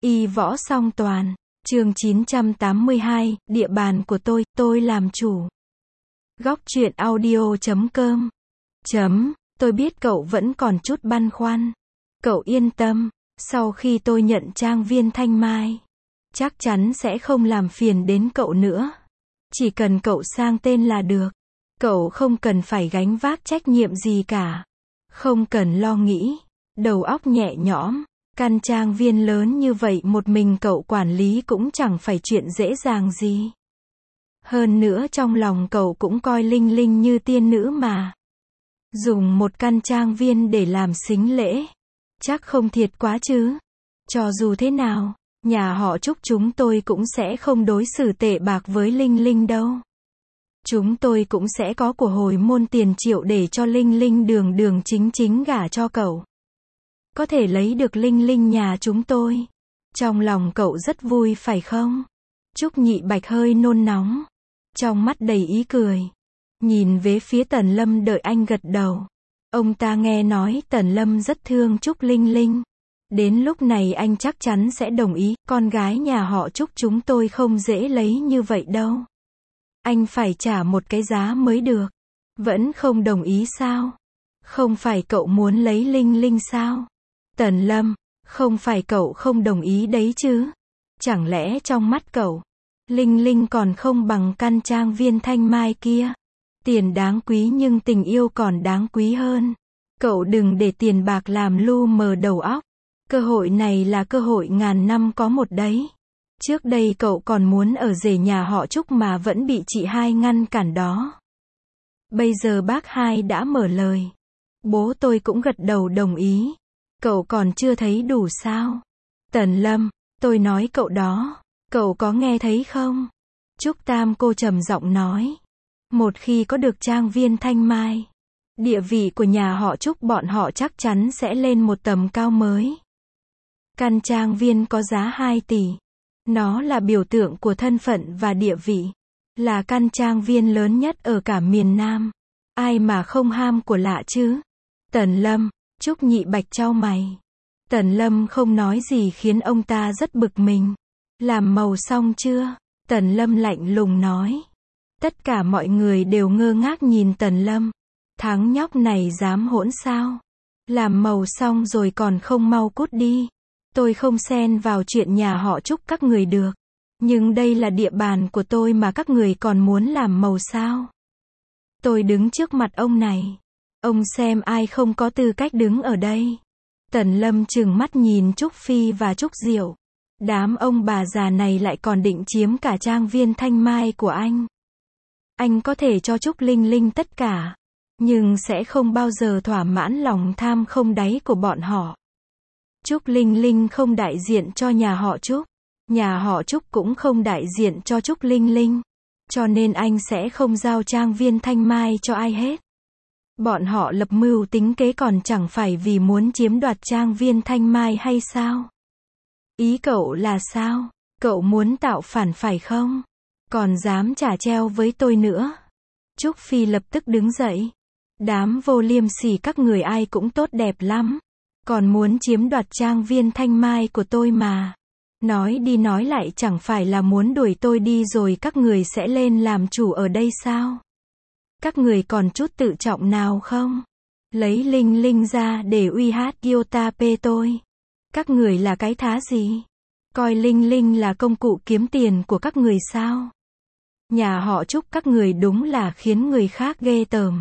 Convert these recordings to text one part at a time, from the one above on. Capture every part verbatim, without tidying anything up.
Y võ song toàn. Chương chín trăm tám mươi hai, địa bàn của tôi, tôi làm chủ. Góc truyện audio chấm com. Chấm, tôi biết cậu vẫn còn chút băn khoăn. Cậu yên tâm, sau khi tôi nhận trang viên Thanh Mai, chắc chắn sẽ không làm phiền đến cậu nữa. Chỉ cần cậu sang tên là được. Cậu không cần phải gánh vác trách nhiệm gì cả. Không cần lo nghĩ. Đầu óc nhẹ nhõm. Căn trang viên lớn như vậy một mình cậu quản lý cũng chẳng phải chuyện dễ dàng gì. Hơn nữa trong lòng cậu cũng coi Linh Linh như tiên nữ mà. Dùng một căn trang viên để làm sính lễ, chắc không thiệt quá chứ. Cho dù thế nào, nhà họ Trúc chúng tôi cũng sẽ không đối xử tệ bạc với Linh Linh đâu. Chúng tôi cũng sẽ có của hồi môn tiền triệu để cho Linh Linh đường đường chính chính gả cho cậu. Có thể lấy được Linh Linh nhà chúng tôi. Trong lòng cậu rất vui phải không? Trúc Nhị Bạch hơi nôn nóng. Trong mắt đầy ý cười. Nhìn về phía Tần Lâm đợi anh gật đầu. Ông ta nghe nói Tần Lâm rất thương Trúc Linh Linh. Đến lúc này anh chắc chắn sẽ đồng ý, con gái nhà họ Trúc chúng tôi không dễ lấy như vậy đâu. Anh phải trả một cái giá mới được. Vẫn không đồng ý sao? Không phải cậu muốn lấy Linh Linh sao? Tần Lâm, không phải cậu không đồng ý đấy chứ? Chẳng lẽ trong mắt cậu, Linh Linh còn không bằng căn trang viên Thanh Mai kia? Tiền đáng quý nhưng tình yêu còn đáng quý hơn. Cậu đừng để tiền bạc làm lu mờ đầu óc. Cơ hội này là cơ hội ngàn năm có một đấy. Trước đây cậu còn muốn ở rể nhà họ Trúc mà vẫn bị chị hai ngăn cản đó. Bây giờ bác hai đã mở lời. Bố tôi cũng gật đầu đồng ý. Cậu còn chưa thấy đủ sao? Tần Lâm, tôi nói cậu đó. Cậu có nghe thấy không? Trúc Tam cô trầm giọng nói. Một khi có được trang viên Thanh Mai, địa vị của nhà họ Trúc bọn họ chắc chắn sẽ lên một tầm cao mới. Căn trang viên có giá hai tỷ. Nó là biểu tượng của thân phận và địa vị. Là căn trang viên lớn nhất ở cả miền Nam. Ai mà không ham của lạ chứ? Tần Lâm, Trúc Nhị Bạch chau mày. Tần Lâm không nói gì khiến ông ta rất bực mình. Làm màu xong chưa? Tần Lâm lạnh lùng nói. Tất cả mọi người đều ngơ ngác nhìn Tần Lâm. Thằng nhóc này dám hỗn sao? Làm màu xong rồi còn không mau cút đi. Tôi không xen vào chuyện nhà họ Trúc các người được. Nhưng đây là địa bàn của tôi mà các người còn muốn làm màu sao? Tôi đứng trước mặt ông này. Ông xem ai không có tư cách đứng ở đây. Tần Lâm trừng mắt nhìn Trúc Phi và Trúc Diệu. Đám ông bà già này lại còn định chiếm cả trang viên Thanh Mai của anh. Anh có thể cho Trúc Linh Linh tất cả. Nhưng sẽ không bao giờ thỏa mãn lòng tham không đáy của bọn họ. Trúc Linh Linh không đại diện cho nhà họ Trúc. Nhà họ Trúc cũng không đại diện cho Trúc Linh Linh. Cho nên anh sẽ không giao trang viên Thanh Mai cho ai hết. Bọn họ lập mưu tính kế còn chẳng phải vì muốn chiếm đoạt trang viên Thanh Mai hay sao? Ý cậu là sao? Cậu muốn tạo phản phải không? Còn dám trả treo với tôi nữa? Trúc Phi lập tức đứng dậy. Đám vô liêm sỉ các người ai cũng tốt đẹp lắm. Còn muốn chiếm đoạt trang viên Thanh Mai của tôi mà. Nói đi nói lại chẳng phải là muốn đuổi tôi đi rồi các người sẽ lên làm chủ ở đây sao? Các người còn chút tự trọng nào không? Lấy Linh Linh ra để uy hát Yota P tôi. Các người là cái thá gì? Coi Linh Linh là công cụ kiếm tiền của các người sao? Nhà họ Trúc các người đúng là khiến người khác ghê tởm.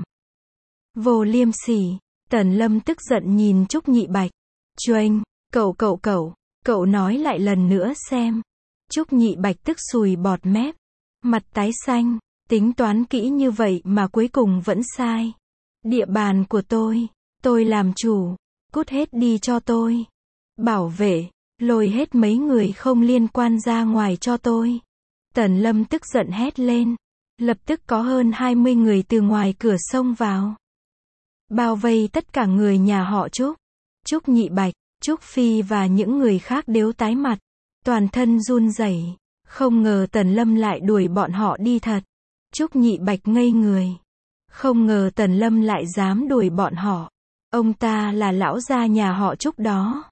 Vô liêm sỉ. Tần Lâm tức giận nhìn Trúc Nhị Bạch. Chuênh, cậu cậu cậu, cậu nói lại lần nữa xem. Trúc Nhị Bạch tức sùi bọt mép. Mặt tái xanh. Tính toán kỹ như vậy mà cuối cùng vẫn sai. Địa bàn của tôi. Tôi làm chủ. Cút hết đi cho tôi. Bảo vệ. Lôi hết mấy người không liên quan ra ngoài cho tôi. Tần Lâm tức giận hét lên. Lập tức có hơn hai mươi người từ ngoài cửa xông vào. Bao vây tất cả người nhà họ Trúc. Trúc Nhị Bạch, Trúc Phi và những người khác đều tái mặt. Toàn thân run rẩy. Không ngờ Tần Lâm lại đuổi bọn họ đi thật. Trúc Nhị Bạch ngây người. Không ngờ Tần Lâm lại dám đuổi bọn họ. Ông ta là lão gia nhà họ Trúc đó.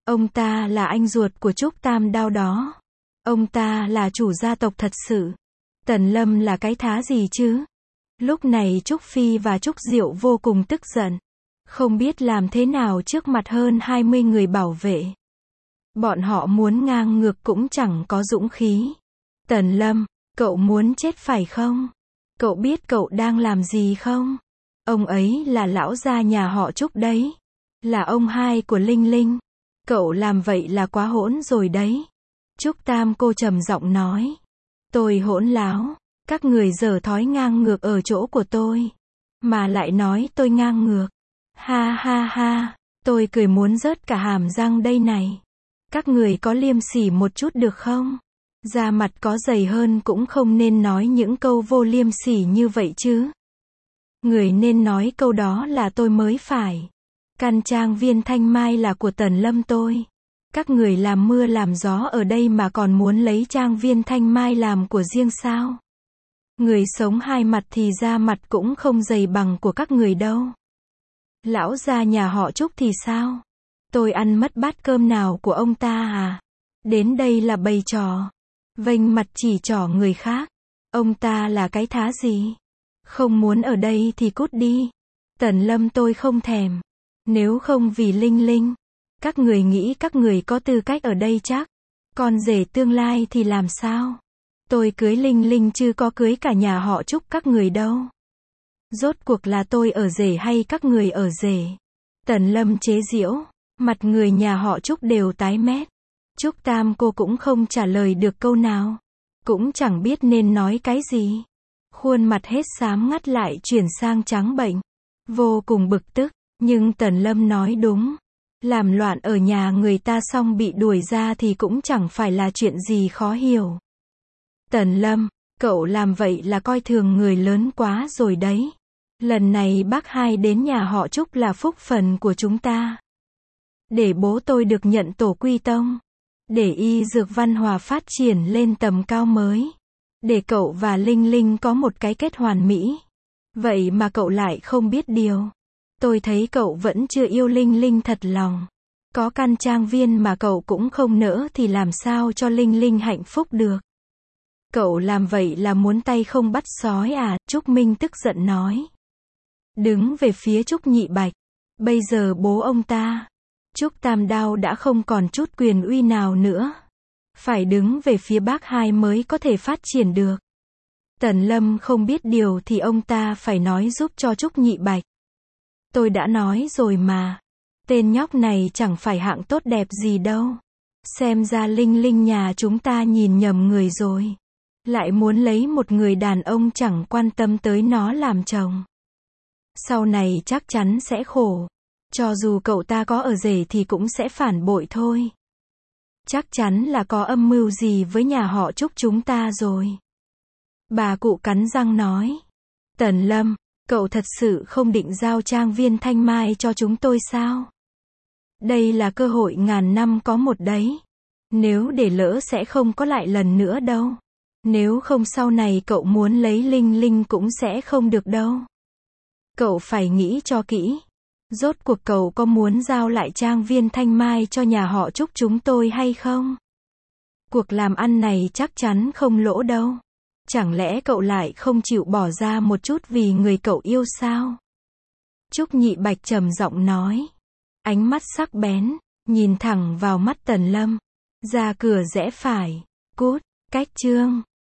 Ông ta là anh ruột của Trúc Tam Đao đó. Ông ta là chủ gia tộc thật sự. Tần Lâm là cái thá gì chứ? Lúc này Trúc Phi và Trúc Diệu vô cùng tức giận. Không biết làm thế nào trước mặt hơn hai mươi người bảo vệ. Bọn họ muốn ngang ngược cũng chẳng có dũng khí. Tần Lâm, cậu muốn chết phải không? Cậu biết cậu đang làm gì không? Ông ấy là lão gia nhà họ Trúc đấy. Là ông hai của Linh Linh. Cậu làm vậy là quá hỗn rồi đấy. Trúc Tam cô trầm giọng nói. Tôi hỗn láo. Các người dở thói ngang ngược ở chỗ của tôi. Mà lại nói tôi ngang ngược. Ha ha ha. Tôi cười muốn rớt cả hàm răng đây này. Các người có liêm sỉ một chút được không? Da mặt có dày hơn cũng không nên nói những câu vô liêm sỉ như vậy chứ. Người nên nói câu đó là tôi mới phải. Căn trang viên Thanh Mai là của Tần Lâm tôi. Các người làm mưa làm gió ở đây mà còn muốn lấy trang viên Thanh Mai làm của riêng sao? Người sống hai mặt thì da mặt cũng không dày bằng của các người đâu. Lão gia nhà họ Trúc thì sao? Tôi ăn mất bát cơm nào của ông ta à? Đến đây là bày trò. Vênh mặt chỉ trỏ người khác. Ông ta là cái thá gì? Không muốn ở đây thì cút đi. Tần Lâm tôi không thèm. Nếu không vì Linh Linh. Các người nghĩ các người có tư cách ở đây chắc. Con rể tương lai thì làm sao? Tôi cưới Linh Linh chứ có cưới cả nhà họ Trúc các người đâu. Rốt cuộc là tôi ở rể hay các người ở rể? Tần Lâm chế giễu. Mặt người nhà họ Trúc đều tái mét. Trúc Tam cô cũng không trả lời được câu nào. Cũng chẳng biết nên nói cái gì. Khuôn mặt hết xám ngắt lại chuyển sang trắng bệnh. Vô cùng bực tức. Nhưng Tần Lâm nói đúng. Làm loạn ở nhà người ta xong bị đuổi ra thì cũng chẳng phải là chuyện gì khó hiểu. Tần Lâm, cậu làm vậy là coi thường người lớn quá rồi đấy. Lần này bác hai đến nhà họ Trúc là phúc phần của chúng ta. Để bố tôi được nhận tổ quy tông. Để y dược văn hòa phát triển lên tầm cao mới. Để cậu và Linh Linh có một cái kết hoàn mỹ. Vậy mà cậu lại không biết điều. Tôi thấy cậu vẫn chưa yêu Linh Linh thật lòng. Có căn trang viên mà cậu cũng không nỡ thì làm sao cho Linh Linh hạnh phúc được. Cậu làm vậy là muốn tay không bắt sói à? Trúc Minh tức giận nói. Đứng về phía Trúc Nhị Bạch. Bây giờ bố ông ta, Trúc Tam Đao đã không còn chút quyền uy nào nữa. Phải đứng về phía bác hai mới có thể phát triển được. Tần Lâm không biết điều thì ông ta phải nói giúp cho Trúc Nhị Bạch. Tôi đã nói rồi mà. Tên nhóc này chẳng phải hạng tốt đẹp gì đâu. Xem ra Linh Linh nhà chúng ta nhìn nhầm người rồi. Lại muốn lấy một người đàn ông chẳng quan tâm tới nó làm chồng. Sau này chắc chắn sẽ khổ. Cho dù cậu ta có ở rể thì cũng sẽ phản bội thôi. Chắc chắn là có âm mưu gì với nhà họ Trúc chúng ta rồi. Bà cụ cắn răng nói. Tần Lâm, cậu thật sự không định giao trang viên Thanh Mai cho chúng tôi sao? Đây là cơ hội ngàn năm có một đấy. Nếu để lỡ sẽ không có lại lần nữa đâu. Nếu không sau này cậu muốn lấy Linh Linh cũng sẽ không được đâu. Cậu phải nghĩ cho kỹ. Rốt cuộc cậu có muốn giao lại trang viên Thanh Mai cho nhà họ Trúc chúng tôi hay không? Cuộc làm ăn này chắc chắn không lỗ đâu. Chẳng lẽ cậu lại không chịu bỏ ra một chút vì người cậu yêu sao? Trúc Nhị Bạch trầm giọng nói. Ánh mắt sắc bén, nhìn thẳng vào mắt Tần Lâm. Ra cửa rẽ phải. Cút, cách chương.